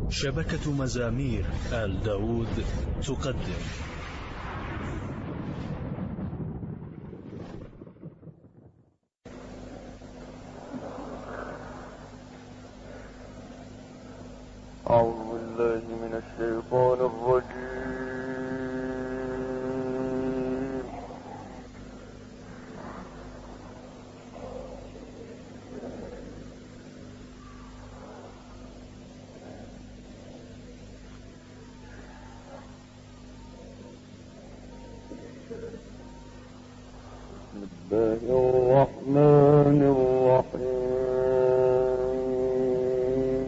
شبكة مزامير آل داود تقدم أعوذ بالله من الشيطان الرجيم. بسم الله الرحمن الرحيم.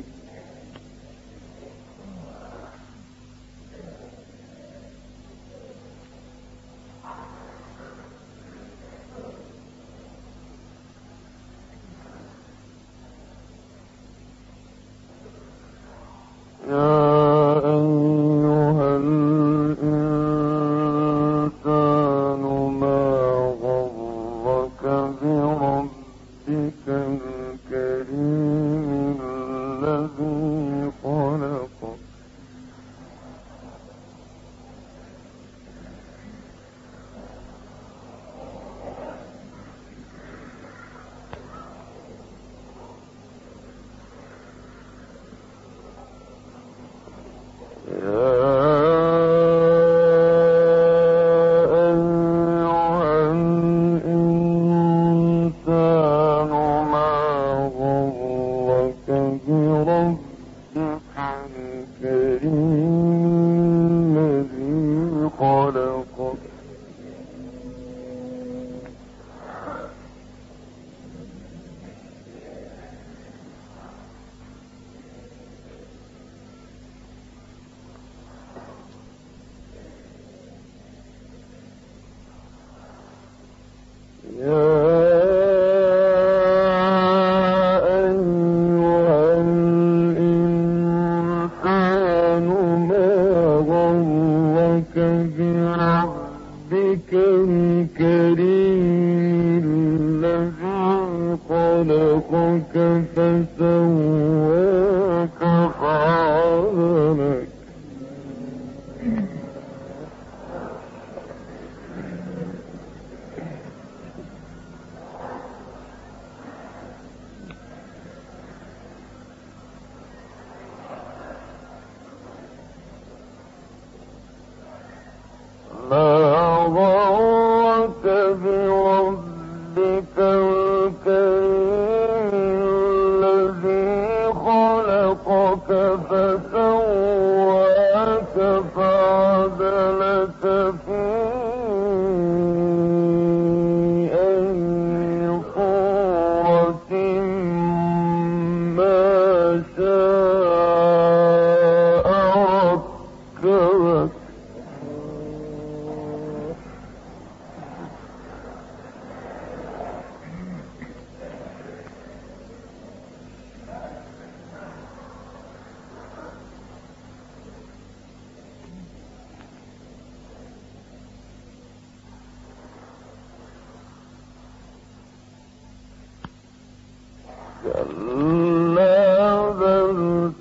كلا بل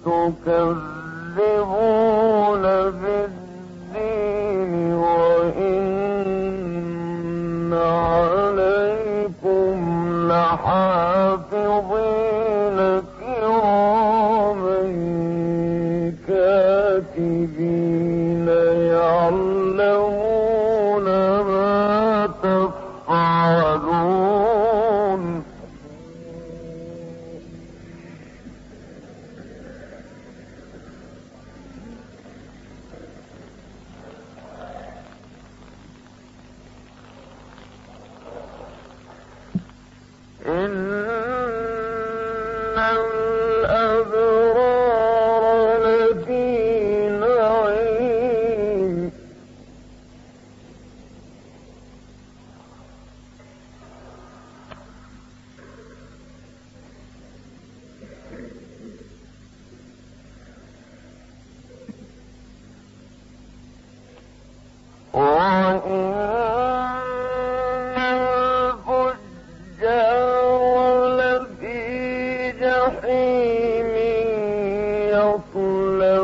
تكذبون بالدين وإن عليكم لحافظين كراما كاتبين يعلمون ما تفعلون. إن الأبرار لفي نعيم وإن الفجار لفي جحيم يصلى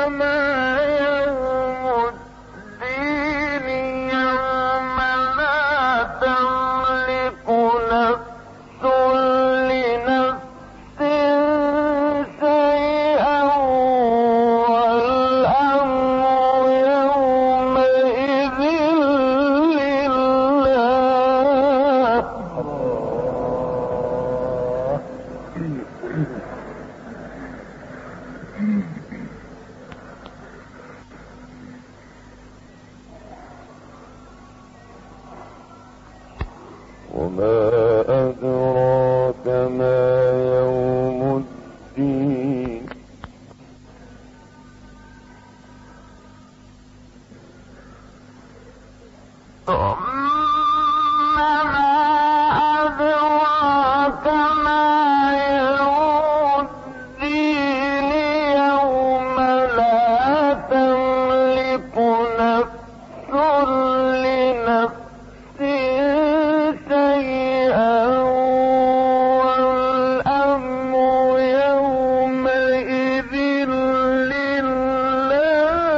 وما أدراك ما يوم الدين يوم لا تملك نفس لنفس شيئا والأمر يومئذ لله.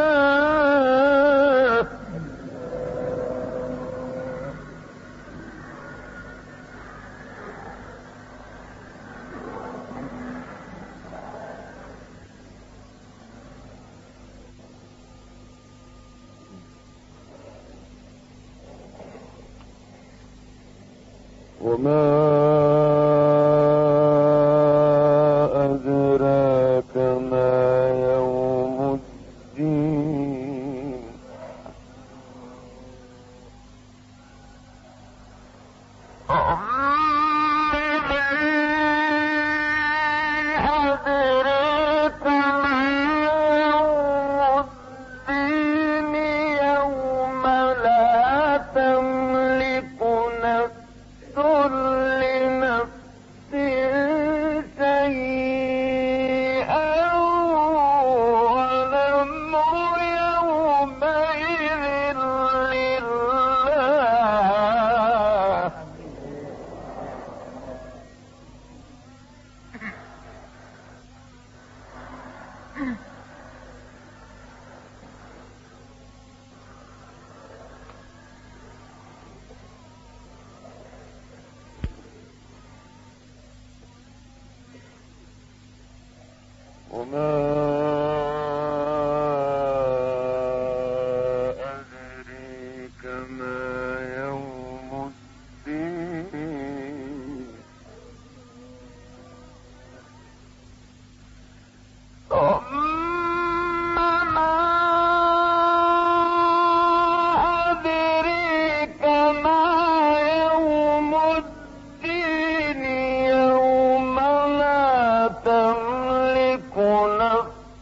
وما أدراك ما يوم الدين أدراك ما يوم الدين يوم لا تملك نفس لنفس شيئا والأمر يومئذ لله. وما أدريك ما يوم الدين ما أدريك ما يوم الدين يوم لا تملك نفس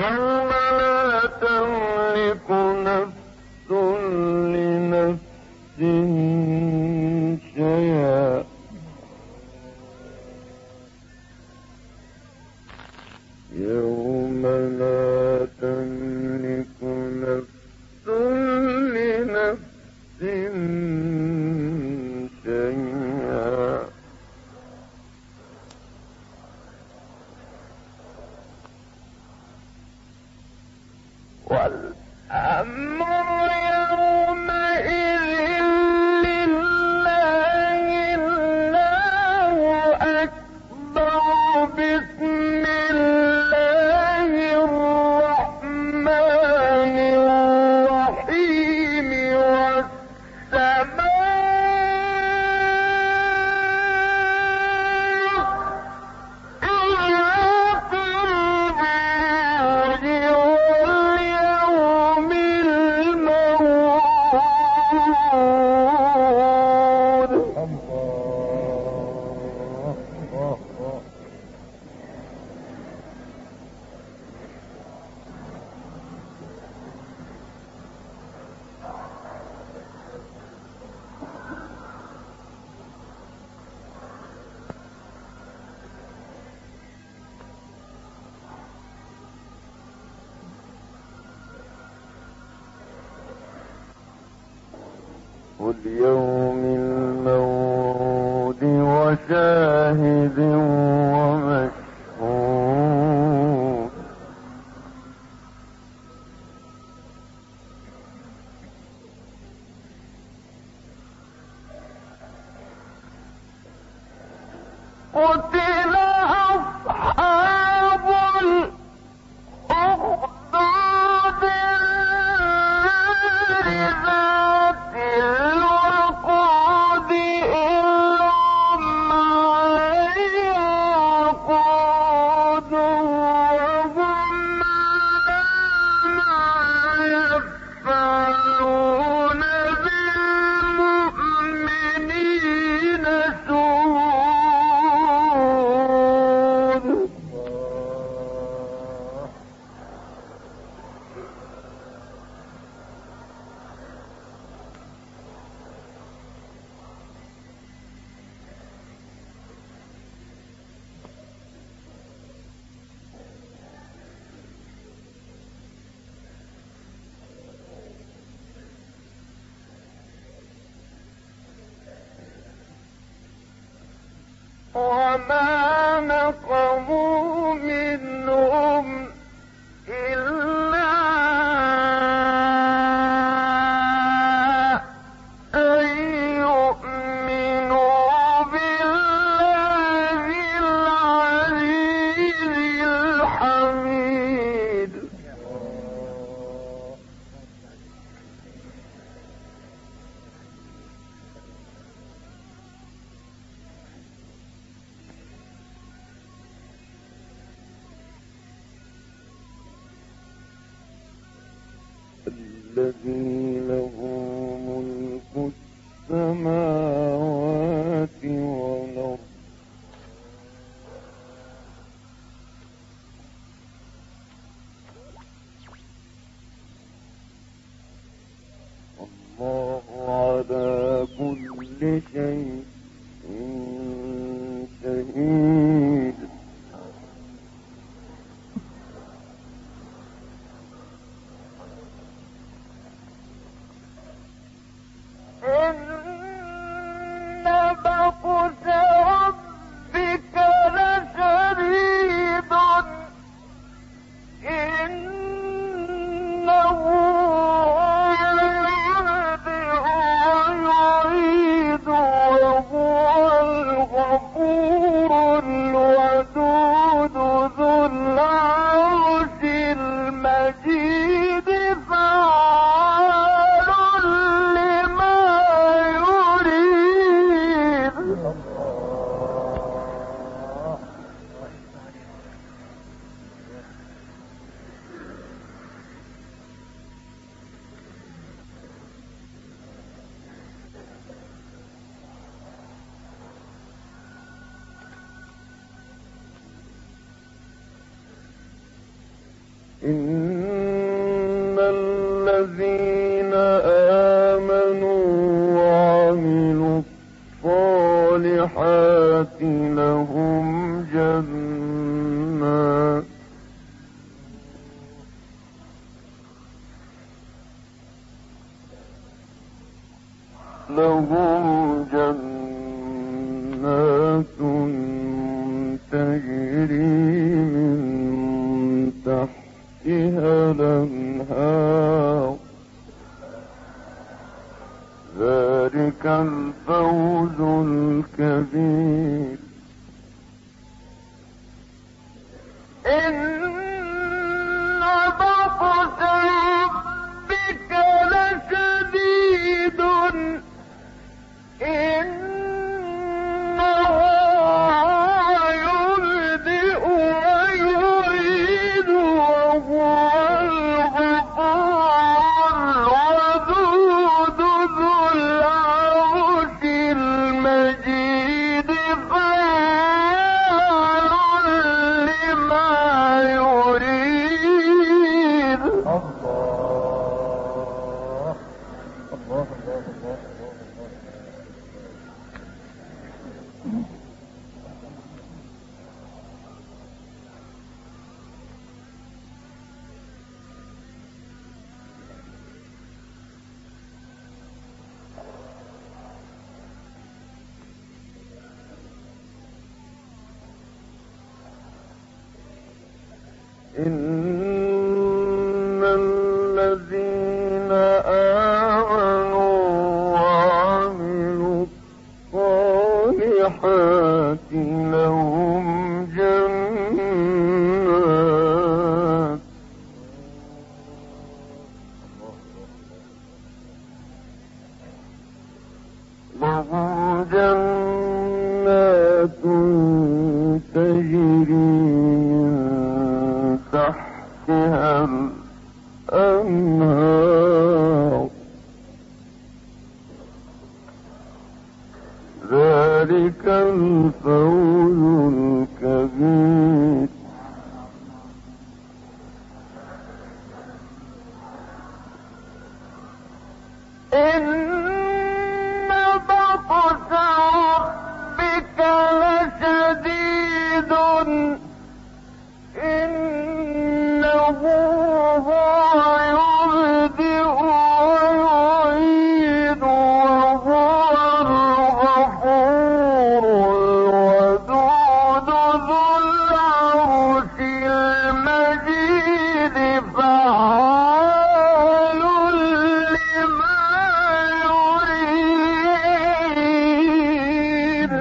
يوم لا تملك نفس لنفس شيئا يوم لا تملك نفس لنفس شيئا والأمر يومئذ لله الله أكبر بسم الله الرحمن الرحيم واليوم الموعود وشاهد ومشهود قتل أصحاب الأخدود ذات الوقود إذ هم عليها قعود وهم على ما يفعلون بالمؤمنين شهود وما نقموا منهم إلا أن يؤمنوا بالله العزيز الحميد الذي له ملك السماوات والأرض والله على كل شيء شهيد إن بطش ربك لشديد إنه يبدئ ويعيد وهو الغفور الودود ذو العرش المجيد فعال لما يريد إن الذين آمنوا وعملوا الصالحات لهم جنات تجري من تحتها الأنهار ذلك الفوز الكبير. إن بطش ربك لشديد إنه يبدئ ويعيد وهو الغفور الودود ذو العرش المجيد فعال لما يريد. إن الذين آمنوا وعملوا الصالحات لهم جنات تجري تحتها الأنهار ذلك الفوز الكبير. إن بطش ربك لشديد إنه هو يبدئ ويعيد وهو الغفور الودود ذو العرش المجيد فعال لما يريد.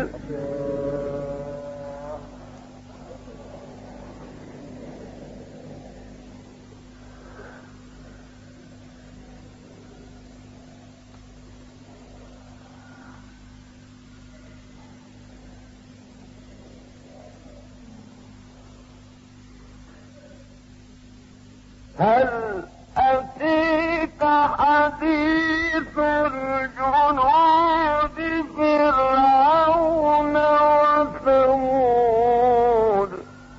هل أتيك حديث الجنود فرعون وثمود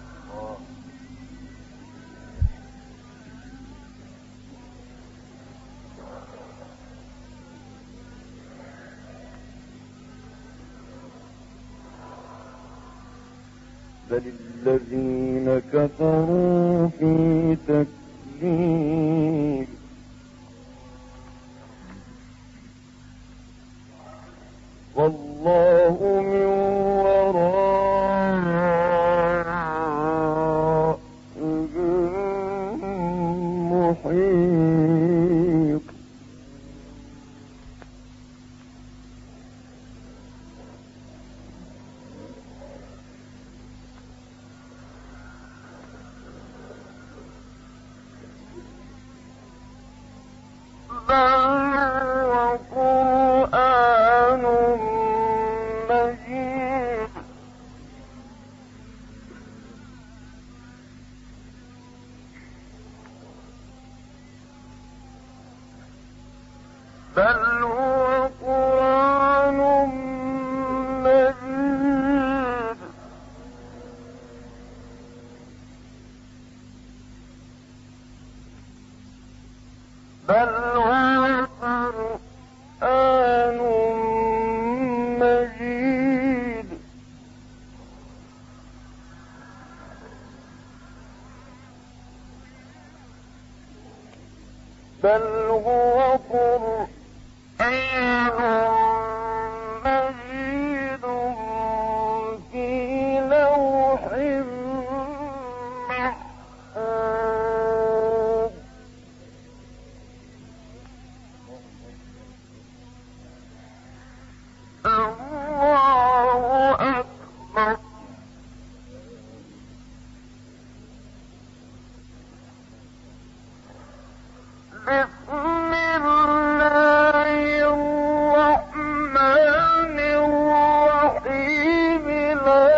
بل الذين كفروا في تكذيب والله من ورائهم محيط. وقرآن مجيد بل هو قرآن مجيد بل هو قرآن مجيد بل هو قرآن مجيد في لوح محفوظ الله أكبر بسم الله الرحمن الرحيم لا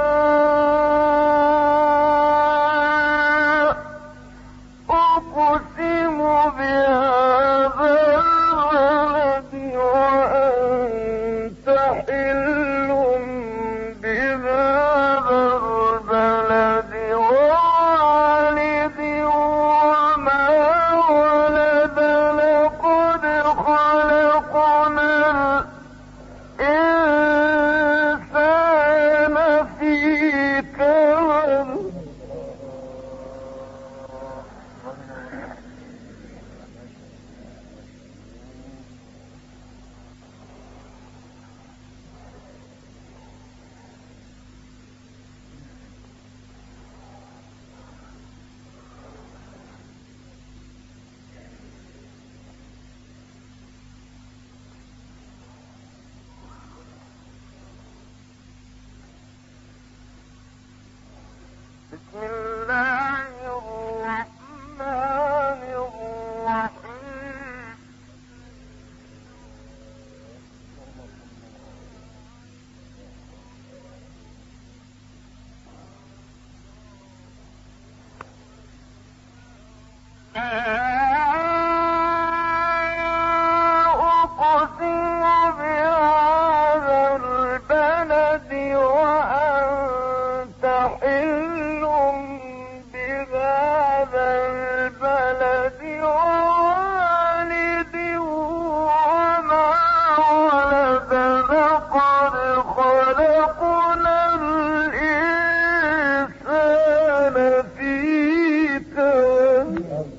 أقسم بهذا البلد وأنت حل بهذا البلد ووالد وما ولد لقد خلقنا الإنسان في كبد بسم الله الرحمن الرحيم أقسم بهذا البلد وأنت حل بهذا البلد ووالد وما ولد لقد خلقنا الإنسان في كبد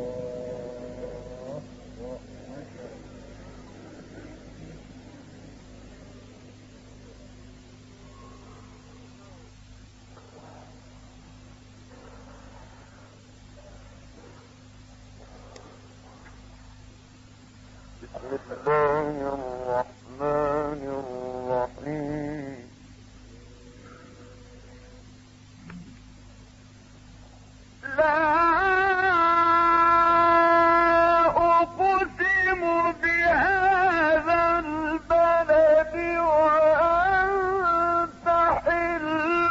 بسم الله الرحمن الرحيم لا أقسم بهذا البلد وأنت حل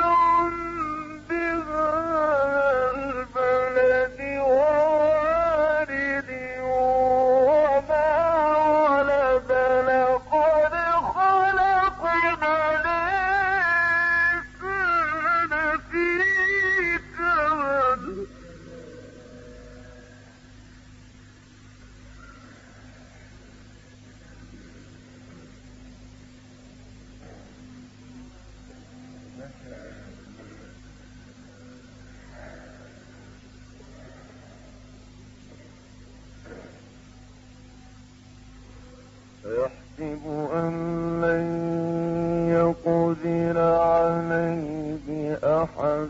بهذا البلد ووالد وما ولد لقد خلقنا الإنسان في كبد يحسب أن لن يقدر عليه أحد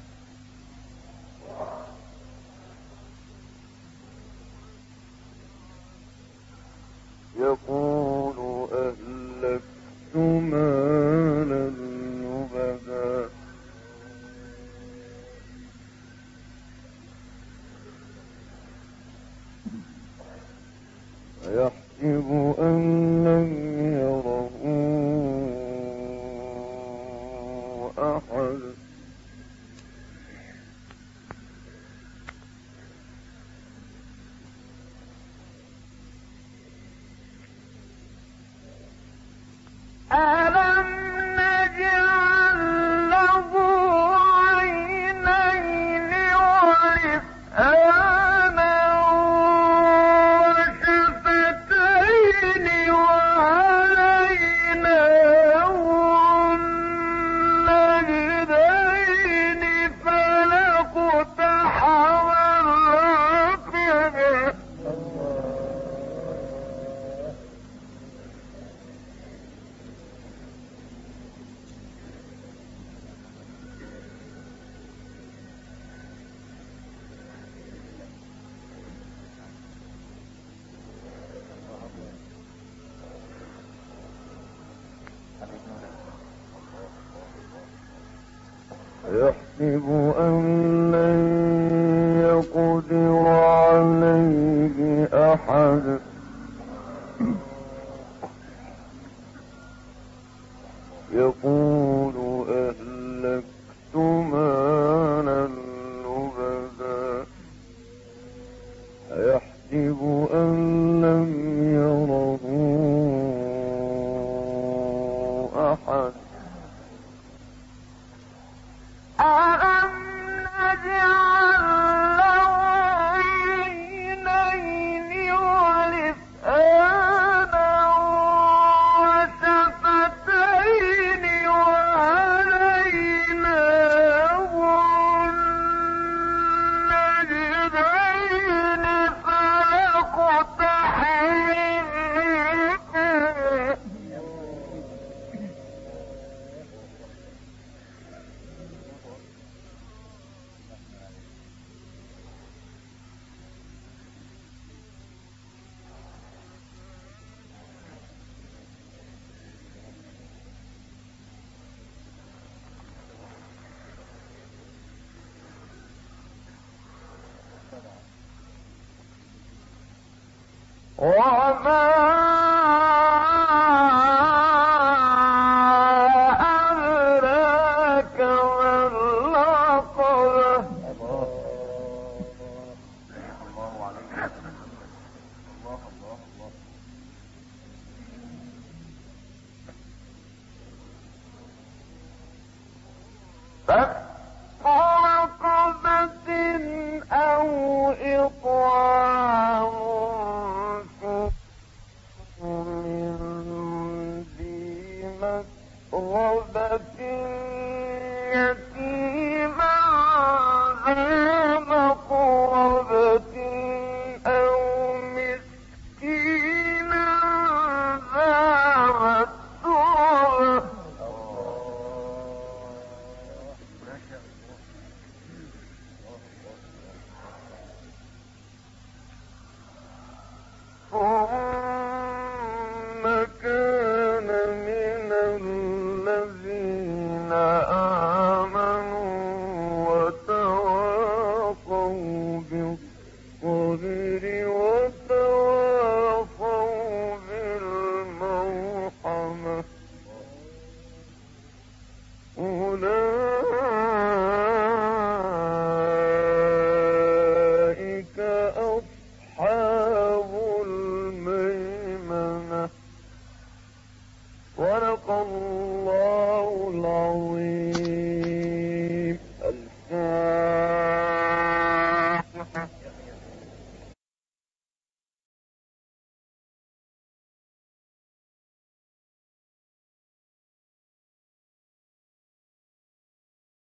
يقول أهلكت مالا لبدا يحسب أن لم يره أحد ألم نجعل له عينين ولسانا يحسب أن لن يقدر عليه أحد يقول أهلكت مالا لبدا أيحسب أن لم يره أحد ألم نجعل له عينين ولسانا وشفتين وهديناه النجدين فلاقتحم وما